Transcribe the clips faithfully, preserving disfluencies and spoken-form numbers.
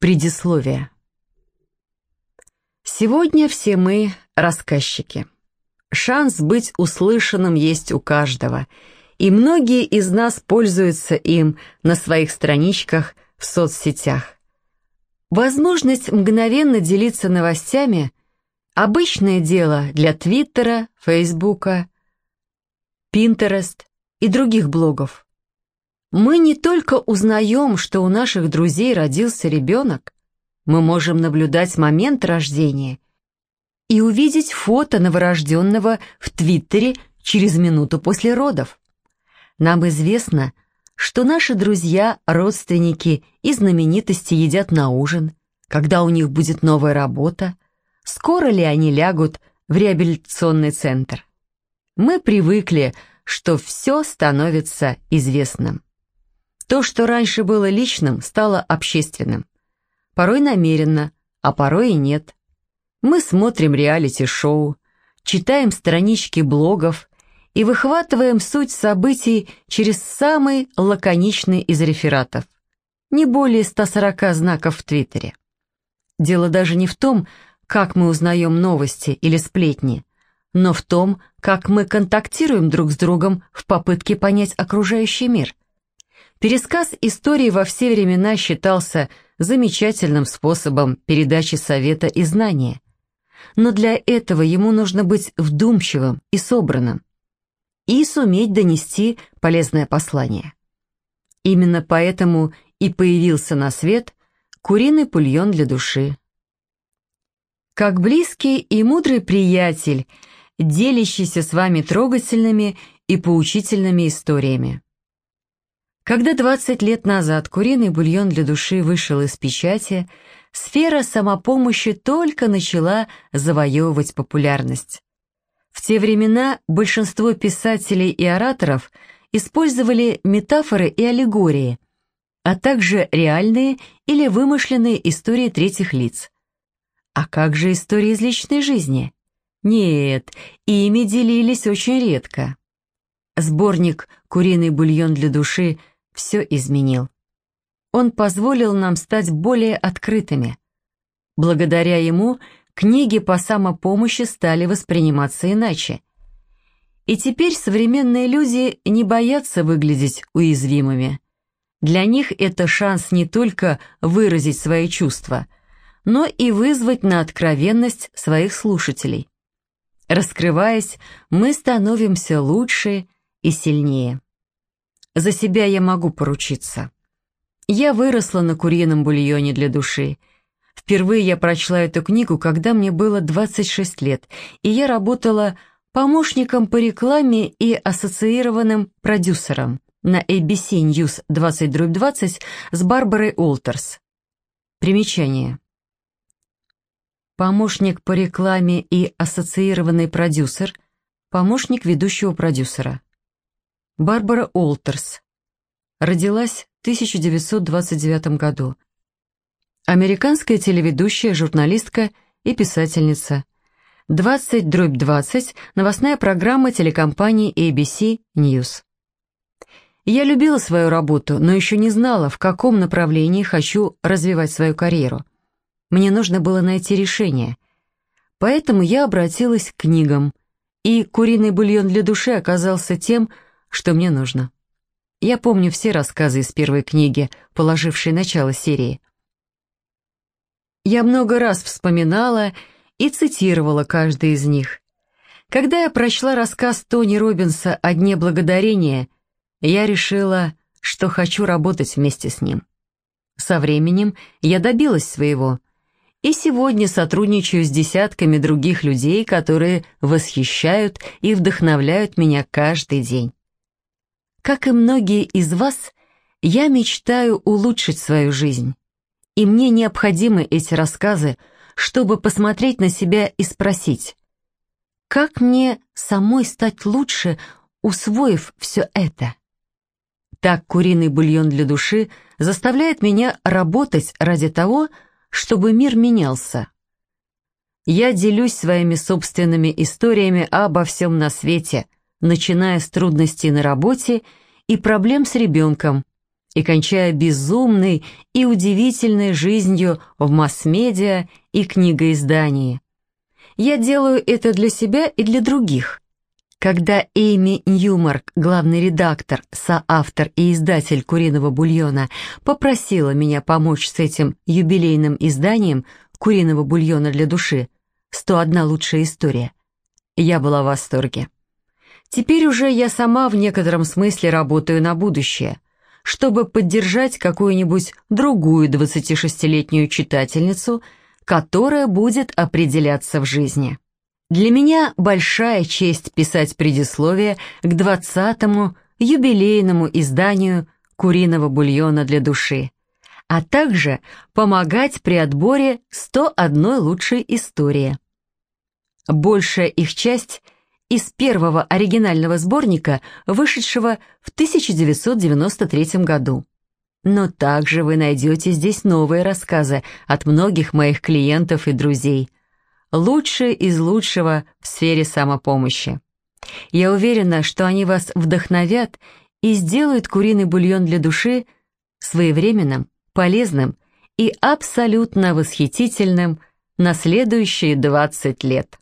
Предисловие. Сегодня все мы рассказчики. Шанс быть услышанным есть у каждого, и многие из нас пользуются им на своих страничках в соцсетях. Возможность мгновенно делиться новостями – обычное дело для Твиттера, Фейсбука, Пинтерест и других блогов. Мы не только узнаем, что у наших друзей родился ребенок, мы можем наблюдать момент рождения и увидеть фото новорожденного в Твиттере через минуту после родов. Нам известно, что наши друзья, родственники и знаменитости едят на ужин, когда у них будет новая работа, скоро ли они лягут в реабилитационный центр. Мы привыкли, что все становится известным. То, что раньше было личным, стало общественным. Порой намеренно, а порой и нет. Мы смотрим реалити-шоу, читаем странички блогов и выхватываем суть событий через самый лаконичный из рефератов. Не более ста сорока знаков в Твиттере. Дело даже не в том, как мы узнаем новости или сплетни, но в том, как мы контактируем друг с другом в попытке понять окружающий мир. Пересказ истории во все времена считался замечательным способом передачи совета и знания. Но для этого ему нужно быть вдумчивым и собранным, и суметь донести полезное послание. Именно поэтому и появился на свет куриный бульон для души. Как близкий и мудрый приятель, делящийся с вами трогательными и поучительными историями. Когда двадцать лет назад куриный бульон для души вышел из печати, сфера самопомощи только начала завоевывать популярность. В те времена большинство писателей и ораторов использовали метафоры и аллегории, а также реальные или вымышленные истории третьих лиц. А как же истории из личной жизни? Нет, ими делились очень редко. Сборник «Куриный бульон для души» все изменил. Он позволил нам стать более открытыми. Благодаря ему книги по самопомощи стали восприниматься иначе. И теперь современные люди не боятся выглядеть уязвимыми. Для них это шанс не только выразить свои чувства, но и вызвать на откровенность своих слушателей. Раскрываясь, мы становимся лучше и сильнее. За себя я могу поручиться. Я выросла на курином бульоне для души. Впервые я прочла эту книгу, когда мне было двадцать шесть лет, и я работала помощником по рекламе и ассоциированным продюсером на эй би си News двадцать двадцать с Барбарой Олтерс. Примечание. Помощник по рекламе и ассоциированный продюсер, помощник ведущего продюсера. Барбара Олтерс. Родилась в тысяча девятьсот двадцать девятом году. Американская телеведущая, журналистка и писательница. двадцать двадцать новостная программа телекомпании эй би си News. Я любила свою работу, но еще не знала, в каком направлении хочу развивать свою карьеру. Мне нужно было найти решение. Поэтому я обратилась к книгам, и «Куриный бульон для души» оказался тем, что мне нужно. Я помню все рассказы из первой книги, положившей начало серии. Я много раз вспоминала и цитировала каждый из них. Когда я прочла рассказ Тони Роббинса «О дне благодарения», я решила, что хочу работать вместе с ним. Со временем я добилась своего, и сегодня сотрудничаю с десятками других людей, которые восхищают и вдохновляют меня каждый день. Как и многие из вас, я мечтаю улучшить свою жизнь, и мне необходимы эти рассказы, чтобы посмотреть на себя и спросить, как мне самой стать лучше, усвоив все это? Так куриный бульон для души заставляет меня работать ради того, чтобы мир менялся. Я делюсь своими собственными историями обо всем на свете, начиная с трудностей на работе и проблем с ребенком, и кончая безумной и удивительной жизнью в масс-медиа и книгоиздании. Я делаю это для себя и для других. Когда Эйми Ньюмарк, главный редактор, соавтор и издатель «Куриного бульона», попросила меня помочь с этим юбилейным изданием «Куриного бульона для души» «сто одна лучшая история», я была в восторге. Теперь уже я сама в некотором смысле работаю на будущее, чтобы поддержать какую-нибудь другую двадцатишестилетнюю читательницу, которая будет определяться в жизни. Для меня большая честь писать предисловие к двадцатому юбилейному изданию «Куриного бульона для души», а также помогать при отборе сто одной лучшей истории. Большая их часть из первого оригинального сборника, вышедшего в тысяча девятьсот девяносто третьем году. Но также вы найдете здесь новые рассказы от многих моих клиентов и друзей. Лучшие из лучшего в сфере самопомощи. Я уверена, что они вас вдохновят и сделают «Куриный бульон для души» своевременным, полезным и абсолютно восхитительным на следующие двадцать лет.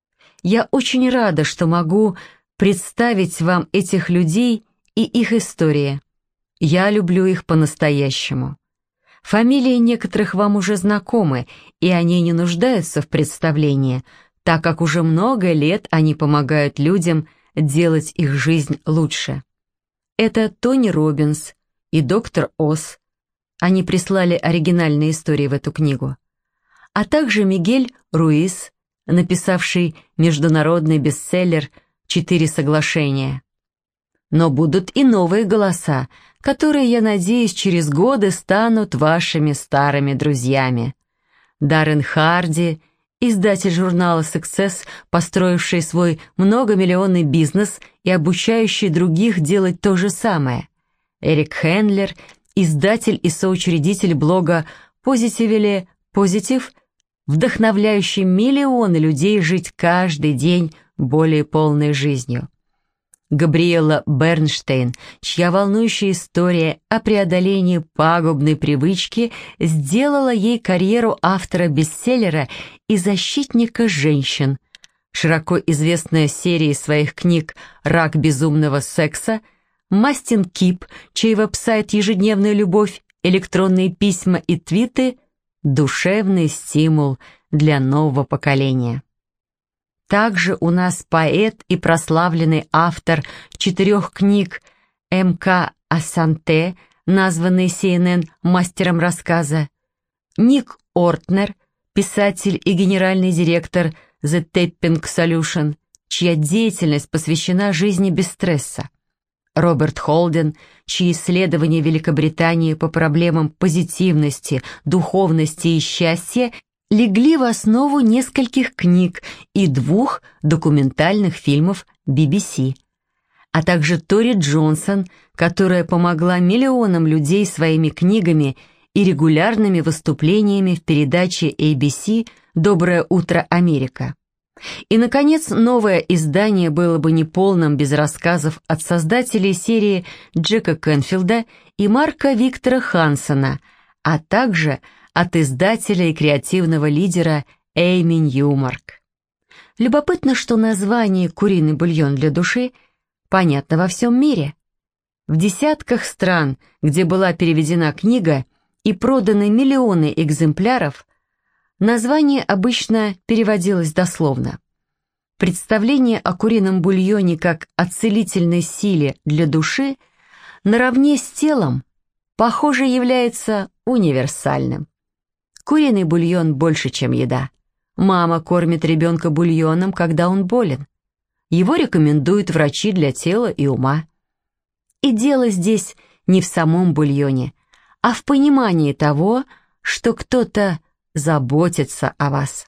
Я очень рада, что могу представить вам этих людей и их истории. Я люблю их по-настоящему. Фамилии некоторых вам уже знакомы, и они не нуждаются в представлении, так как уже много лет они помогают людям делать их жизнь лучше. Это Тони Роббинс и доктор Оз. Они прислали оригинальные истории в эту книгу. А также Мигель Руис, написавший международный бестселлер «Четыре соглашения». Но будут и новые голоса, которые, я надеюсь, через годы станут вашими старыми друзьями. Даррен Харди, издатель журнала Success, построивший свой многомиллионный бизнес и обучающий других делать то же самое. Эрик Хендлер, издатель и соучредитель блога Positively Positive, вдохновляющий миллионы людей жить каждый день более полной жизнью. Габриэла Бернштейн, чья волнующая история о преодолении пагубной привычки сделала ей карьеру автора бестселлера и защитника женщин. Широко известная серией своих книг «Рак безумного секса», Мастин Кип, чей веб-сайт «Ежедневная любовь», электронные письма и твиты – душевный стимул для нового поколения. Также у нас поэт и прославленный автор четырех книг М К Асанте, названный Си Эн Эн мастером рассказа, Ник Ортнер, писатель и генеральный директор The Tapping Solution, чья деятельность посвящена жизни без стресса, Роберт Холден, чьи исследования в Великобритании по проблемам позитивности, духовности и счастья легли в основу нескольких книг и двух документальных фильмов Би Би Си, а также Тори Джонсон, которая помогла миллионам людей своими книгами и регулярными выступлениями в передаче Эй Би Си «Доброе утро, Америка». И, наконец, новое издание было бы неполным без рассказов от создателей серии Джека Кенфилда и Марка Виктора Хансена, а также от издателя и креативного лидера Эйми Ньюмарк. Любопытно, что название «Куриный бульон для души» понятно во всем мире. В десятках стран, где была переведена книга и проданы миллионы экземпляров, название обычно переводилось дословно. Представление о курином бульоне как о целительной силе для души наравне с телом, похоже, является универсальным. Куриный бульон больше, чем еда. Мама кормит ребенка бульоном, когда он болен. Его рекомендуют врачи для тела и ума. И дело здесь не в самом бульоне, а в понимании того, что кто-то заботится о вас.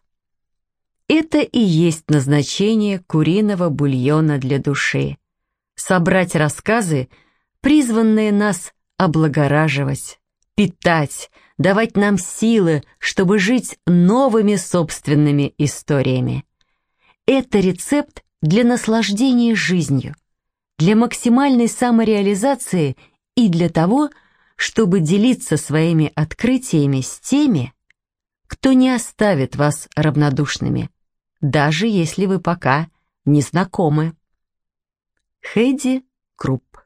Это и есть назначение куриного бульона для души. Собрать рассказы, призванные нас облагораживать, питать, давать нам силы, чтобы жить новыми собственными историями. Это рецепт для наслаждения жизнью, для максимальной самореализации и для того, чтобы делиться своими открытиями с теми, кто не оставит вас равнодушными, даже если вы пока не знакомы. Хейди Крупп.